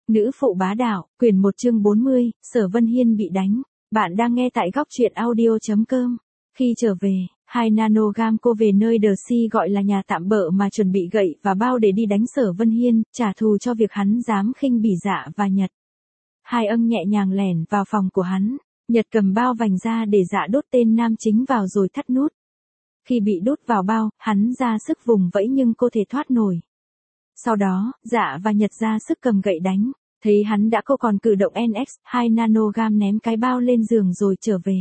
Nữ phụ bá đạo, quyển 1 chương 40, Sở Vân Hiên bị đánh. Bạn đang nghe tại góc truyện audio.com. Khi trở về, 2 nanogam cô về nơi The Sea gọi là nhà tạm bợ mà chuẩn bị gậy và bao để đi đánh Sở Vân Hiên, trả thù cho việc hắn dám khinh bỉ Dạ và Nhật. Hai ân nhẹ nhàng lẻn vào phòng của hắn, Nhật cầm bao vành ra để Dạ đốt tên nam chính vào rồi thắt nút. Khi bị đút vào bao, hắn ra sức vùng vẫy nhưng cô thể thoát nổi. Sau đó, Dạ và Nhật ra sức cầm gậy đánh, thấy hắn đã cô còn cử động NX, 2 nanogam ném cái bao lên giường rồi trở về.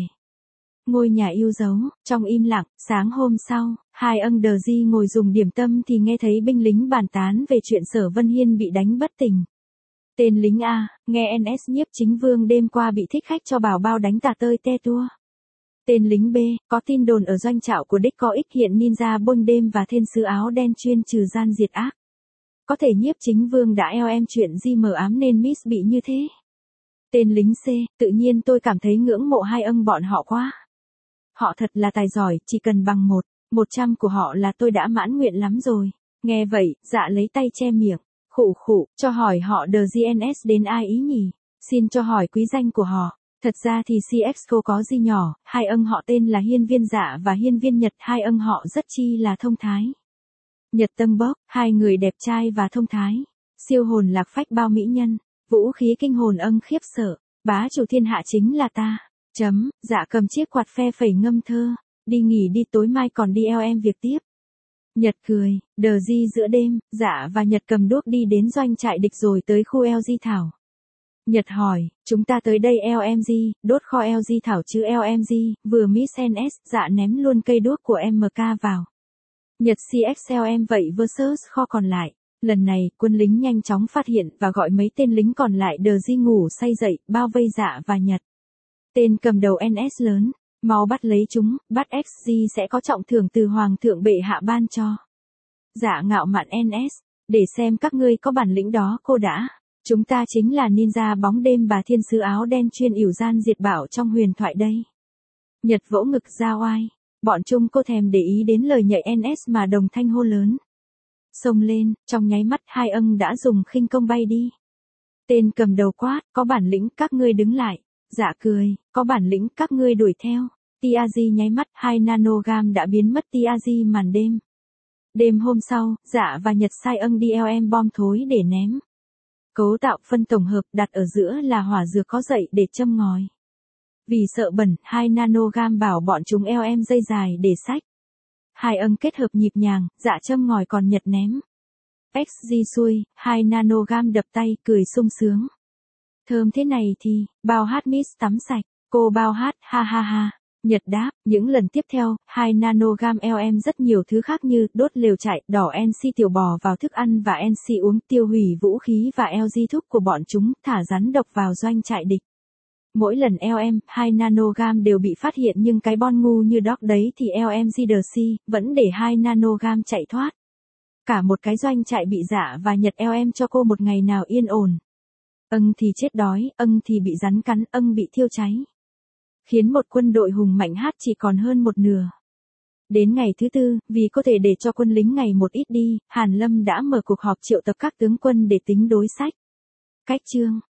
Ngôi nhà yêu dấu, trong im lặng, sáng hôm sau, hai ân đờ di ngồi dùng điểm tâm thì nghe thấy binh lính bàn tán về chuyện Sở Vân Hiên bị đánh bất tỉnh. Tên lính A, nghe NS nhiếp chính vương đêm qua bị thích khách cho bảo bao đánh tả tơi te tua. Tên lính B, có tin đồn ở doanh trại của đích có ích hiện ninja bôn đêm và thiên sứ áo đen chuyên trừ gian diệt ác. Có thể nhiếp chính vương đã eo em chuyện gì mờ ám nên Miss bị như thế. Tên lính C, tự nhiên tôi cảm thấy ngưỡng mộ hai ân bọn họ quá. Họ thật là tài giỏi, chỉ cần bằng 100 của họ là tôi đã mãn nguyện lắm rồi. Nghe vậy, Dạ lấy tay che miệng, khụ khụ, cho hỏi họ The GNS đến ai ý nhỉ? Xin cho hỏi quý danh của họ. Thật ra thì CXCO có gì nhỏ, hai ân họ tên là Hiên Viên Dạ và Hiên Viên Nhật, hai ân họ rất chi là thông thái. Nhật Tâm Bốc, hai người đẹp trai và thông thái, siêu hồn lạc phách bao mỹ nhân, vũ khí kinh hồn ân khiếp sợ, bá chủ thiên hạ chính là ta. Dạ cầm chiếc quạt phe phẩy ngâm thơ, đi nghỉ đi tối mai còn đi eo em việc tiếp. Nhật cười, đờ di giữa đêm, Dạ và Nhật cầm đuốc đi đến doanh trại địch rồi tới khu LG Thảo. Nhật hỏi, chúng ta tới đây LMG, đốt kho LG Thảo chứ LMG, vừa Miss NS, Dạ ném luôn cây đuốc của MK vào. Nhật CXLM vậy versus kho còn lại. Lần này, quân lính nhanh chóng phát hiện và gọi mấy tên lính còn lại đờ di ngủ say dậy, bao vây Dạ và Nhật. Tên cầm đầu NS lớn, mau bắt lấy chúng, bắt XG sẽ có trọng thưởng từ Hoàng thượng bệ hạ ban cho. Dạ ngạo mạn NS, để xem các ngươi có bản lĩnh đó cô đã. Chúng ta chính là ninja bóng đêm và thiên sứ áo đen chuyên yểu gian diệt bảo trong huyền thoại đây. Nhật vỗ ngực ra oai. Bọn chúng cô thèm để ý đến lời nhạy NS mà đồng thanh hô lớn. Xông lên, trong nháy mắt hai ân đã dùng khinh công bay đi. Tên cầm đầu quát, có bản lĩnh các ngươi đứng lại. Dạ cười, có bản lĩnh các ngươi đuổi theo. Tiazi nháy mắt, 2 nanogam đã biến mất Tiazi màn đêm. Đêm hôm sau, Dạ và Nhật sai ân đi LM bom thối để ném. Cấu tạo phân tổng hợp đặt ở giữa là hỏa dược có dậy để châm ngòi. Vì sợ bẩn, 2 nanogam bảo bọn chúng LM dây dài để xách. Hai ân kết hợp nhịp nhàng, Dạ châm ngòi còn Nhật ném. XG xuôi, 2 nanogam đập tay, cười sung sướng. Thơm thế này thì, bao hát Miss tắm sạch, cô bao hát, ha ha ha. Nhật đáp, những lần tiếp theo, 2 nanogam LM rất nhiều thứ khác như đốt lều trại, đỏ NC tiểu bò vào thức ăn và NC uống, tiêu hủy vũ khí và LG thuốc của bọn chúng, thả rắn độc vào doanh trại địch. Mỗi lần LM, 2 nanogam đều bị phát hiện nhưng cái bon ngu như Dog đấy thì LMG The Sea, vẫn để 2 nanogam chạy thoát. Cả một cái doanh trại bị Dạ và Nhật LM cho cô một ngày nào yên ổn. Ân thì chết đói, ân thì bị rắn cắn, ân bị thiêu cháy. Khiến một quân đội hùng mạnh hát chỉ còn hơn một nửa. Đến ngày thứ tư, vì có thể để cho quân lính ngày một ít đi, Hàn Lâm đã mở cuộc họp triệu tập các tướng quân để tính đối sách. Cách chương